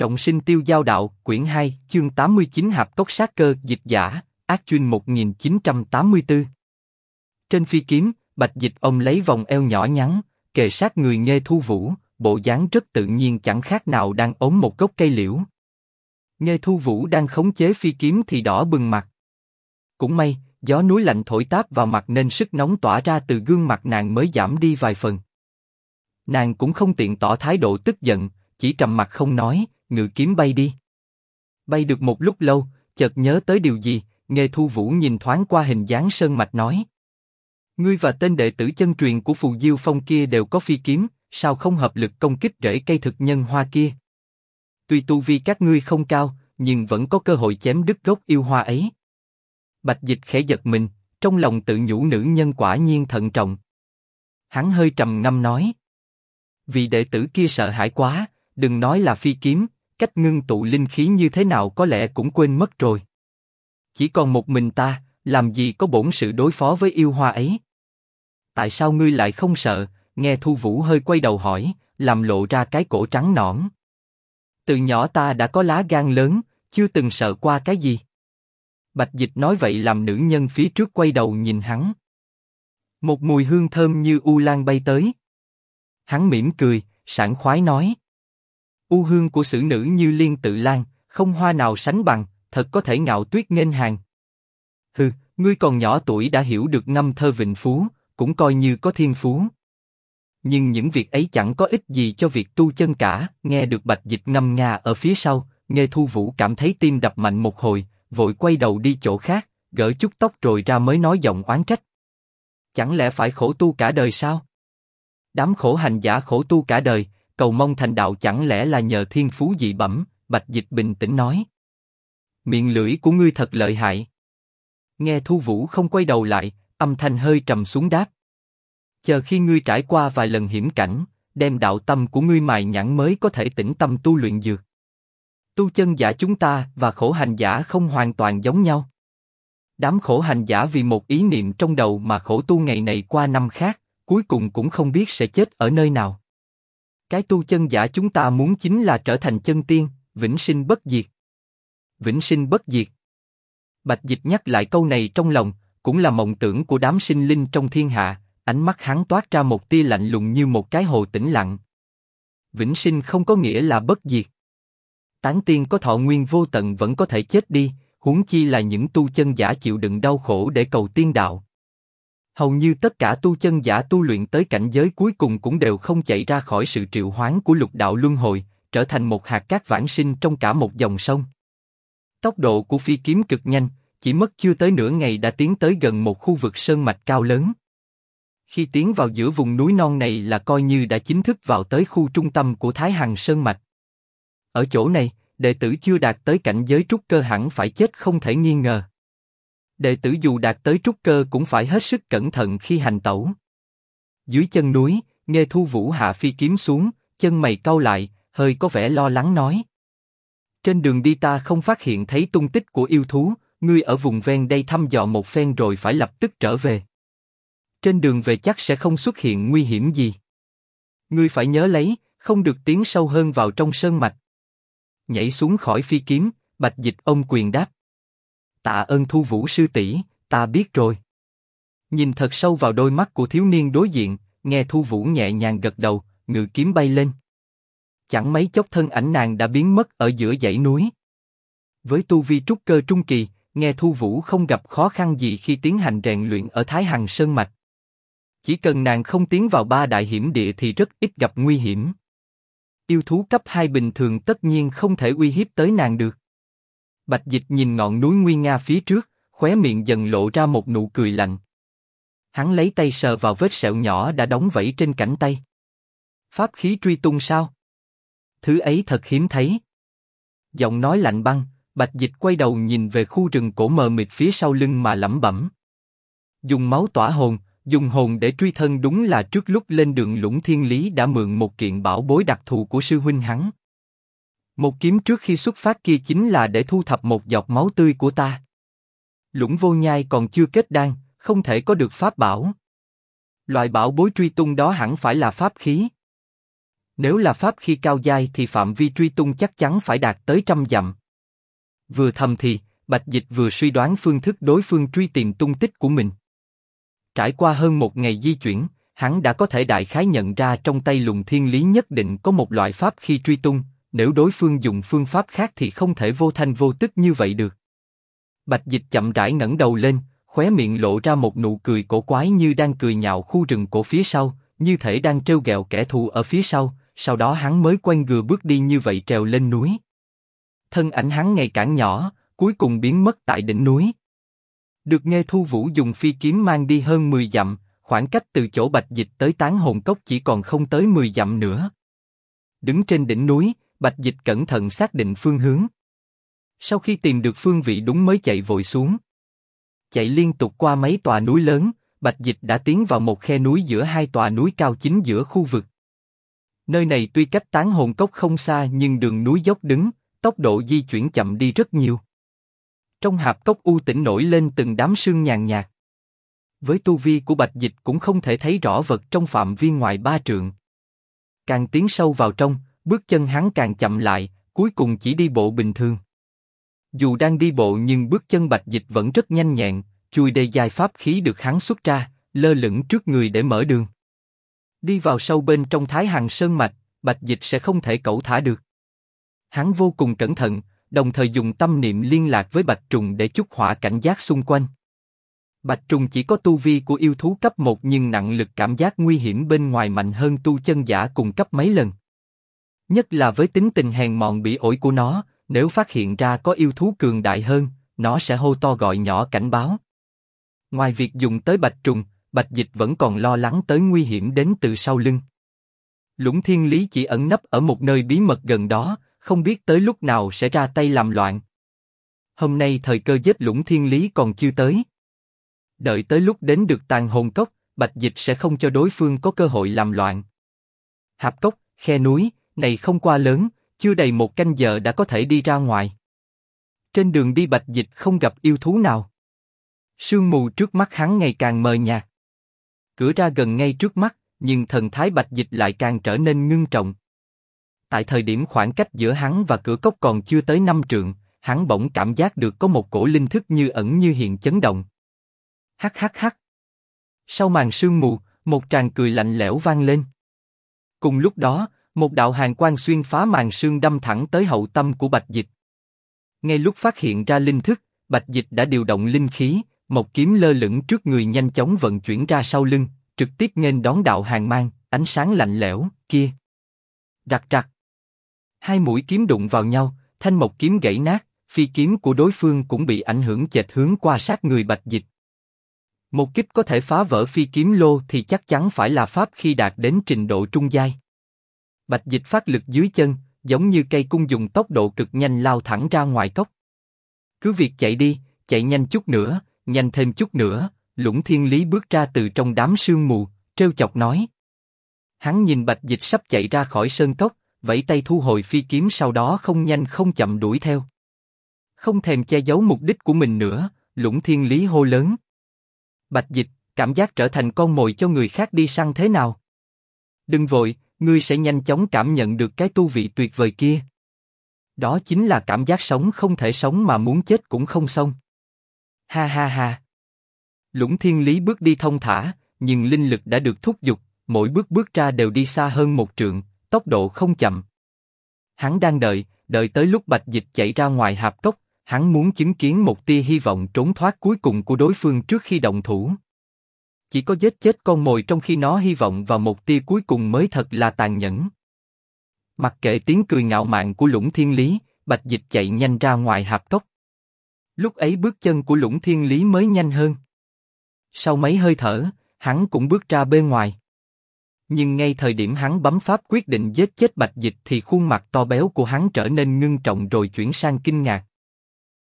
Trọng sinh tiêu giao đạo, quyển 2, chương 89 Hạp cốc sát cơ, dịch giả, Ác Chuyên 1984. Trên phi kiếm, Bạch Dịch ông lấy vòng eo nhỏ nhắn, kề sát người Nghê Thu Vũ, bộ dáng rất tự nhiên chẳng khác nào đang ôm một gốc cây liễu. Nghê Thu Vũ đang khống chế phi kiếm thì đỏ bừng mặt. Cũng may, gió núi lạnh thổi táp vào mặt nên sức nóng tỏa ra từ gương mặt nàng mới giảm đi vài phần. Nàng cũng không tiện tỏ thái độ tức giận, chỉ trầm mặt không nói, ngự kiếm bay đi. Bay được một lúc lâu, chợt nhớ tới điều gì, Nghê Thu Vũ nhìn thoáng qua hình dáng sơn mạch nói: ngươi và tên đệ tử chân truyền của Phù Diêu Phong kia đều có phi kiếm, sao không hợp lực công kích rễ cây thực nhân hoa kia? Tuy tu vi các ngươi không cao, nhưng vẫn có cơ hội chém đứt gốc yêu hoa ấy. Bạch Dịch khẽ giật mình, trong lòng tự nhủ nữ nhân quả nhiên thận trọng. Hắn hơi trầm ngâm nói: vì đệ tử kia sợ hãi quá, đừng nói là phi kiếm, cách ngưng tụ linh khí như thế nào có lẽ cũng quên mất rồi. Chỉ còn một mình ta, làm gì có bổn sự đối phó với yêu hoa ấy? Tại sao ngươi lại không sợ? Nghe Thu Vũ hơi quay đầu hỏi, làm lộ ra cái cổ trắng nõn. Từ nhỏ ta đã có lá gan lớn, chưa từng sợ qua cái gì. Bạch Dịch nói vậy làm nữ nhân phía trước quay đầu nhìn hắn. Một mùi hương thơm như u lan bay tới. Hắn mỉm cười, sảng khoái nói: u hương của xử nữ như liên tự lan, không hoa nào sánh bằng, thật có thể ngạo tuyết nghênh hàng. Hừ, ngươi còn nhỏ tuổi đã hiểu được ngâm thơ vịnh phú, cũng coi như có thiên phú. Nhưng những việc ấy chẳng có ích gì cho việc tu chân cả. Nghe được Bạch Dịch ngâm nga ở phía sau, Nghê Thu Vũ cảm thấy tim đập mạnh một hồi, vội quay đầu đi chỗ khác, gỡ chút tóc rồi ra mới nói giọng oán trách: chẳng lẽ phải khổ tu cả đời sao? Đám khổ hành giả khổ tu cả đời, cầu mong thành đạo chẳng lẽ là nhờ thiên phú dị bẩm? Bạch Dịch bình tĩnh nói: miệng lưỡi của ngươi thật lợi hại. Nghe Thu Vũ không quay đầu lại, âm thanh hơi trầm xuống đáp: chờ khi ngươi trải qua vài lần hiểm cảnh, đem đạo tâm của ngươi mài nhẵn mới có thể tĩnh tâm tu luyện dược. Tu chân giả chúng ta và khổ hành giả không hoàn toàn giống nhau. Đám khổ hành giả vì một ý niệm trong đầu mà khổ tu ngày này qua năm khác, cuối cùng cũng không biết sẽ chết ở nơi nào. Cái tu chân giả chúng ta muốn chính là trở thành chân tiên, vĩnh sinh bất diệt. Vĩnh sinh bất diệt. Bạch Dịch nhắc lại câu này trong lòng, cũng là mộng tưởng của đám sinh linh trong thiên hạ. Ánh mắt hắn toát ra một tia lạnh lùng như một cái hồ tĩnh lặng. Vĩnh sinh không có nghĩa là bất diệt. Tán tiên có thọ nguyên vô tận vẫn có thể chết đi, huống chi là những tu chân giả chịu đựng đau khổ để cầu tiên đạo. Hầu như tất cả tu chân giả tu luyện tới cảnh giới cuối cùng cũng đều không chạy ra khỏi sự triệu hoán của lục đạo luân hồi, trở thành một hạt cát vãng sinh trong cả một dòng sông. Tốc độ của phi kiếm cực nhanh, chỉ mất chưa tới nửa ngày đã tiến tới gần một khu vực sơn mạch cao lớn. Khi tiến vào giữa vùng núi non này là coi như đã chính thức vào tới khu trung tâm của Thái Hằng Sơn Mạch. Ở chỗ này, đệ tử chưa đạt tới cảnh giới trúc cơ hẳn phải chết không thể nghi ngờ. Đệ tử dù đạt tới trúc cơ cũng phải hết sức cẩn thận khi hành tẩu. Dưới chân núi, Nghê Thu Vũ hạ phi kiếm xuống, chân mày cau lại, hơi có vẻ lo lắng nói: trên đường đi ta không phát hiện thấy tung tích của yêu thú, ngươi ở vùng ven đây thăm dò một phen rồi phải lập tức trở về. Trên đường về chắc sẽ không xuất hiện nguy hiểm gì. Ngươi phải nhớ lấy, không được tiến sâu hơn vào trong sơn mạch. Nhảy xuống khỏi phi kiếm, Bạch Dịch ôm quyền đáp: tạ ơn Thu Vũ sư tỷ, ta biết rồi. Nhìn thật sâu vào đôi mắt của thiếu niên đối diện, Nghe Thu Vũ nhẹ nhàng gật đầu, ngự kiếm bay lên. Chẳng mấy chốc thân ảnh nàng đã biến mất ở giữa dãy núi. Với tu vi trúc cơ trung kỳ, Nghe Thu Vũ không gặp khó khăn gì khi tiến hành rèn luyện ở Thái Hằng Sơn Mạch. Chỉ cần nàng không tiến vào ba đại hiểm địa thì rất ít gặp nguy hiểm. Yêu thú cấp 2 bình thường tất nhiên không thể uy hiếp tới nàng được. Bạch Dịch nhìn ngọn núi nguy nga phía trước, khóe miệng dần lộ ra một nụ cười lạnh. Hắn lấy tay sờ vào vết sẹo nhỏ đã đóng vảy trên cánh tay. Pháp khí truy tung sao? Thứ ấy thật hiếm thấy. Giọng nói lạnh băng, Bạch Dịch quay đầu nhìn về khu rừng cổ mờ mịt phía sau lưng mà lẩm bẩm: dùng máu tỏa hồn, dùng hồn để truy thân đúng là trước lúc lên đường Lũng Thiên Lý đã mượn một kiện bảo bối đặc thù của sư huynh hắn. Một kiếm trước khi xuất phát kia chính là để thu thập một giọt máu tươi của ta. Lũng Vô Nhai còn chưa kết đan, không thể có được pháp bảo. Loại bảo bối truy tung đó hẳn phải là pháp khí. Nếu là pháp khi cao giai thì phạm vi truy tung chắc chắn phải đạt tới trăm dặm. Vừa thầm thì, Bạch Dịch vừa suy đoán phương thức đối phương truy tìm tung tích của mình. Trải qua hơn một ngày di chuyển, hắn đã có thể đại khái nhận ra trong tay Lùng Thiên Lý nhất định có một loại pháp khi truy tung, nếu đối phương dùng phương pháp khác thì không thể vô thanh vô tức như vậy được. Bạch Dịch chậm rãi ngẩng đầu lên, khóe miệng lộ ra một nụ cười cổ quái như đang cười nhạo khu rừng cổ phía sau, như thể đang trêu ghẹo kẻ thù ở phía sau đó hắn mới quay người bước đi như vậy trèo lên núi. Thân ảnh hắn ngày càng nhỏ, cuối cùng biến mất tại đỉnh núi. Được Nghê Thu Vũ dùng phi kiếm mang đi hơn 10 dặm, khoảng cách từ chỗ Bạch Dịch tới Tán Hồn Cốc chỉ còn không tới 10 dặm nữa. Đứng trên đỉnh núi, Bạch Dịch cẩn thận xác định phương hướng. Sau khi tìm được phương vị đúng mới chạy vội xuống. Chạy liên tục qua mấy tòa núi lớn, Bạch Dịch đã tiến vào một khe núi giữa hai tòa núi cao chính giữa khu vực. Nơi này tuy cách Tán Hồn Cốc không xa nhưng đường núi dốc đứng, tốc độ di chuyển chậm đi rất nhiều. Trong hạp cốc u tĩnh nổi lên từng đám sương nhàn nhạt. Với tu vi của Bạch Dịch cũng không thể thấy rõ vật trong phạm vi ngoài 3 trượng. Càng tiến sâu vào trong, bước chân hắn càng chậm lại, cuối cùng chỉ đi bộ bình thường. Dù đang đi bộ nhưng bước chân Bạch Dịch vẫn rất nhanh nhẹn, chui đầy dài pháp khí được hắn xuất ra, lơ lửng trước người để mở đường. Đi vào sâu bên trong Thái Hằng Sơn Mạch, Bạch Dịch sẽ không thể cẩu thả được. Hắn vô cùng cẩn thận, đồng thời dùng tâm niệm liên lạc với Bạch Trùng để chút hỏa cảnh giác xung quanh. Bạch Trùng chỉ có tu vi của yêu thú cấp 1 nhưng nặng lực cảm giác nguy hiểm bên ngoài mạnh hơn tu chân giả cùng cấp mấy lần. Nhất là với tính tình hèn mọn bỉ ổi của nó, nếu phát hiện ra có yêu thú cường đại hơn, nó sẽ hô to gọi nhỏ cảnh báo. Ngoài việc dùng tới Bạch Trùng, Bạch Dịch vẫn còn lo lắng tới nguy hiểm đến từ sau lưng. Lũng Thiên Lý chỉ ẩn nấp ở một nơi bí mật gần đó, không biết tới lúc nào sẽ ra tay làm loạn. Hôm nay thời cơ giết Lũng Thiên Lý còn chưa tới. Đợi tới lúc đến được Tàn Hồn Cốc, Bạch Dịch sẽ không cho đối phương có cơ hội làm loạn. Hạp cốc, khe núi, này không quá lớn, chưa đầy một canh giờ đã có thể đi ra ngoài. Trên đường đi Bạch Dịch không gặp yêu thú nào. Sương mù trước mắt hắn ngày càng mờ nhạt. Cửa ra gần ngay trước mắt, nhưng thần thái Bạch Dịch lại càng trở nên ngưng trọng. Tại thời điểm khoảng cách giữa hắn và cửa cốc còn chưa tới 5 trượng, hắn bỗng cảm giác được có một cổ linh thức như ẩn như hiện chấn động. Hắc hắc hắc. Sau màn sương mù, một tràng cười lạnh lẽo vang lên. Cùng lúc đó, một đạo hàn quang xuyên phá màn sương đâm thẳng tới hậu tâm của Bạch Dịch. Ngay lúc phát hiện ra linh thức, Bạch Dịch đã điều động linh khí, một kiếm lơ lửng trước người nhanh chóng vận chuyển ra sau lưng, trực tiếp nghênh đón đạo hàn mang, ánh sáng lạnh lẽo kia. Rạc rạc. Hai mũi kiếm đụng vào nhau, thanh một kiếm gãy nát, phi kiếm của đối phương cũng bị ảnh hưởng chệch hướng qua sát người Bạch Dịch. Một kích có thể phá vỡ phi kiếm lô thì chắc chắn phải là pháp khi đạt đến trình độ trung giai. Bạch Dịch phát lực dưới chân, giống như cây cung dùng tốc độ cực nhanh lao thẳng ra ngoài cốc. Cứ việc chạy đi, chạy nhanh chút nữa, nhanh thêm chút nữa. Lũng Thiên Lý bước ra từ trong đám sương mù, trêu chọc nói. Hắn nhìn Bạch Dịch sắp chạy ra khỏi sơn cốc, vẫy tay thu hồi phi kiếm, sau đó không nhanh không chậm đuổi theo. Không thèm che giấu mục đích của mình nữa, Lũng Thiên Lý hô lớn. Bạch Dịch, cảm giác trở thành con mồi cho người khác đi săn thế nào? Đừng vội, ngươi sẽ nhanh chóng cảm nhận được cái tu vị tuyệt vời kia. Đó chính là cảm giác sống không thể sống mà muốn chết cũng không xong. Ha ha ha. Lũng Thiên Lý bước đi thông thả, nhưng linh lực đã được thúc giục, mỗi bước ra đều đi xa hơn 1 trượng, tốc độ không chậm. Hắn đang đợi tới lúc Bạch Dịch chạy ra ngoài hạp cốc, hắn muốn chứng kiến một tia hy vọng trốn thoát cuối cùng của đối phương trước khi động thủ. Chỉ có giết chết con mồi trong khi nó hy vọng vào một tia cuối cùng mới thật là tàn nhẫn. Mặc kệ tiếng cười ngạo mạn của Lũng Thiên Lý, Bạch Dịch chạy nhanh ra ngoài hạp cốc. Lúc ấy bước chân của Lũng Thiên Lý mới nhanh hơn. Sau mấy hơi thở, hắn cũng bước ra bên ngoài. Nhưng ngay thời điểm hắn bấm pháp quyết định giết chết Bạch Dịch thì khuôn mặt to béo của hắn trở nên ngưng trọng rồi chuyển sang kinh ngạc,